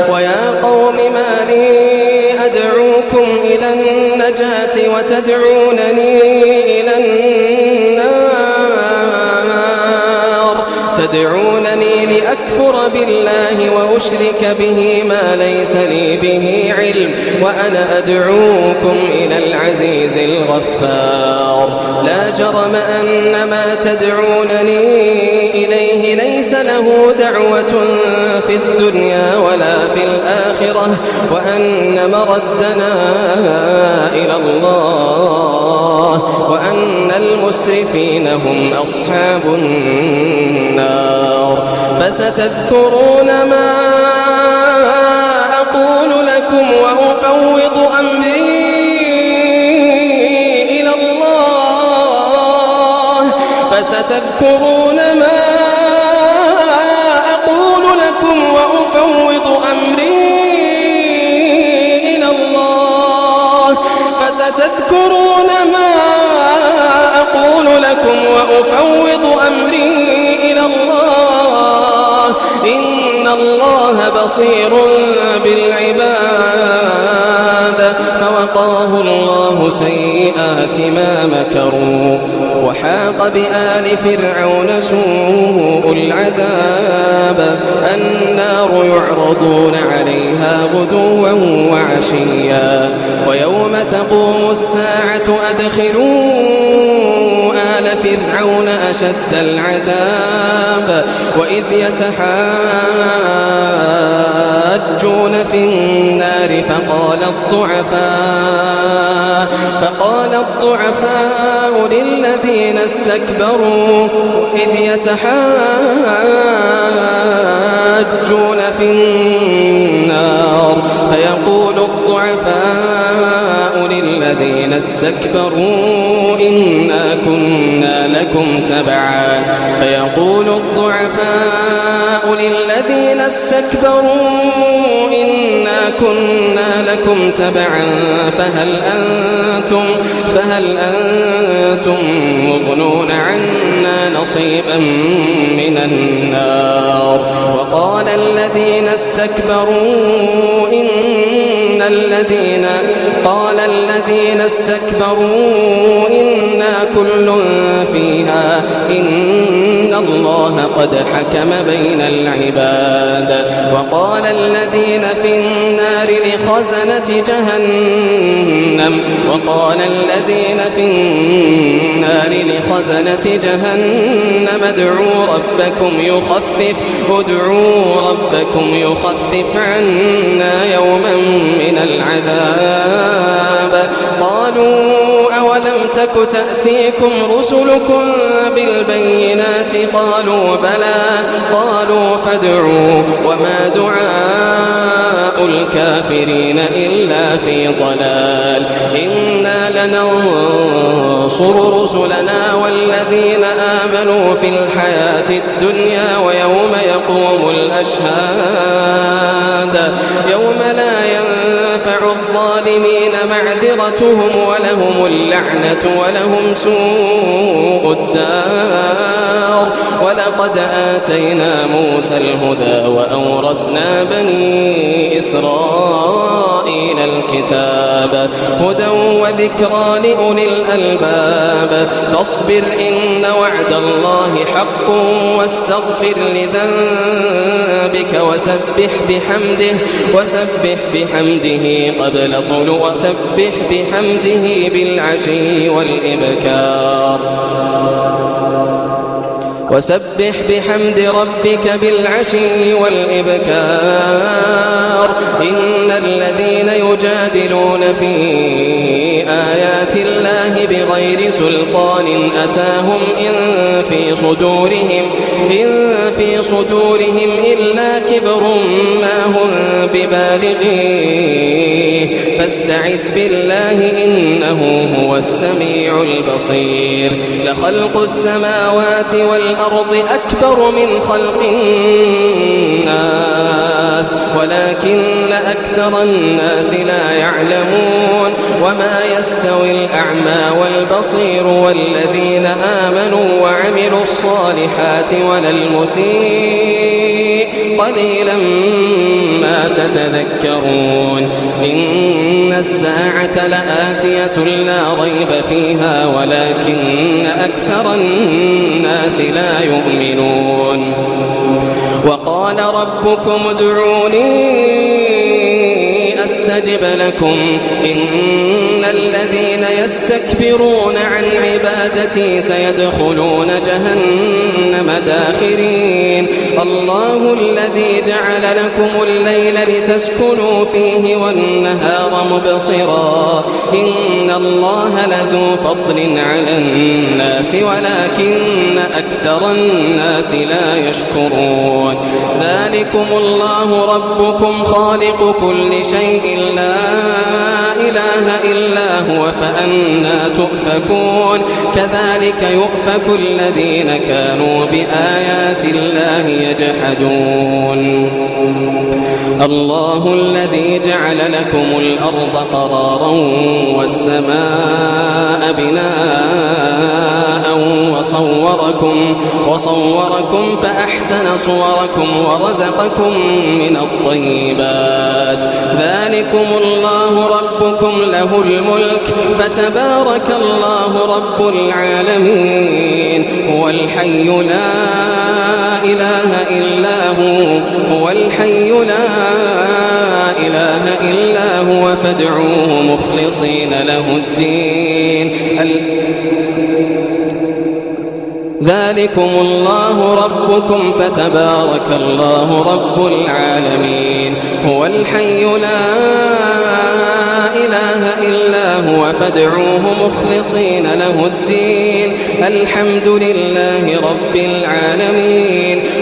ويا قوم ما لي أدعوكم إلى النجاة وتدعونني إلى النار تدعونني لأكفر بالله وأشرك به ما ليس لي به علم وأنا أدعوكم إلى العزيز الغفار لا جرم أن ما تدعونني إليه ليس له دعوة في الدنيا ولا في الآخرة وأن مردنا إلى الله وأن المسرفين هم أصحاب النار فستذكرون ما أقول لكم وأفوض أمري إلى الله فستذكرون ما أقول لكم وأفوض أمري إلى الله فستذكرون ما أقول لكم وأفوض أمري إلى الله إن الله بصير بالعباد فوقاه الله سيئات ما مكروا وحاق بآل فرعون سوء العذاب النار يعرضون عليها غدوا وعشيا ويوم تقوم الساعة أدخلوا آل فرعون أشد العذاب وإذ يتحاجون في النار فقال الضعفاء للذين استكبروا إذ يتحاجون في النار فيقول الضعفاء للذين استكبروا إنا كنا لكم تبعا فيقول الضعفاء للذين استكبروا إنا كنا لكم تبعا فهل أنتم مغنون عنا نصيبا من النار وقال الذين استكبروا إنا كل فيها إن الله قد حكم بين العباد وقال الذين في النار لخزنة جهنم ادعوا ربكم يخفف عنا يوما من العذاب قالوا أولم تك تأتيكم رسلكم بالبينات قالوا بلى قالوا فادعوا وما دعاء الكافرين إلا في ضلال إنا لننصر رسلنا والذين آمنوا في الحياة الدنيا ويوم يقوم الأشهاد يوم لا ينفع الظالمين معذرتهم ولهم اللعنة ولهم سوء الدار ولقد آتينا موسى الهدى وأورثنا بني إسرائيل الكتاب هدى وذكرى لأولي الألباب فاصبر إن وعد الله حق واستغفر لذنبك وسبح بحمده قبل طلوع وسبح بحمده بالعشي والإبكار وسبح بحمد ربك بالعشي والإبكار إن الذين يجادلون في آيات الله بغير سلطان أتاهم إن في صدورهم إلا كبر ما هم ببالغيه فاستعذ بالله إنه هو السميع البصير لخلق السماوات والأرض أكبر من خلق الناس ولكن أكثر الناس لا يعلمون وما يستوي الأعمى والبصير والذين آمنوا وعملوا الصالحات ولا المسيء قليلا ما تتذكرون إن الساعة لآتية لا ريب فيها ولكن أكثر الناس لا يؤمنون وقال ربكم ادعوني أستجب لكم إن الذين يستكبرون عن عبادتي سيدخلون جهنم داخرين الله الذي جعل لكم الليل لتسكنوا فيه والنهار مبصرا إن الله لذو فضل على الناس ولكن أكثر الناس لا يشكرون ذلكم الله ربكم خالق كل شيء لا إله إلا هو فأنى تؤفكون كذلك يؤفك الذين كانوا بآيات الله يجحدون الله الذي جعل لكم الأرض قرارا والسماء بناء وصوركم فأحسن صوركم ورزقكم من الطيبات ذلكم الله ربكم له الملك فتبارك الله رب العالمين هو الحي لا إله إلا هو فادعوه مخلصين له الدين ذلكم الله ربكم فتبارك الله رب العالمين هو الحي لا إله إلا هو فادعوه مخلصين له الدين الحمد لله رب العالمين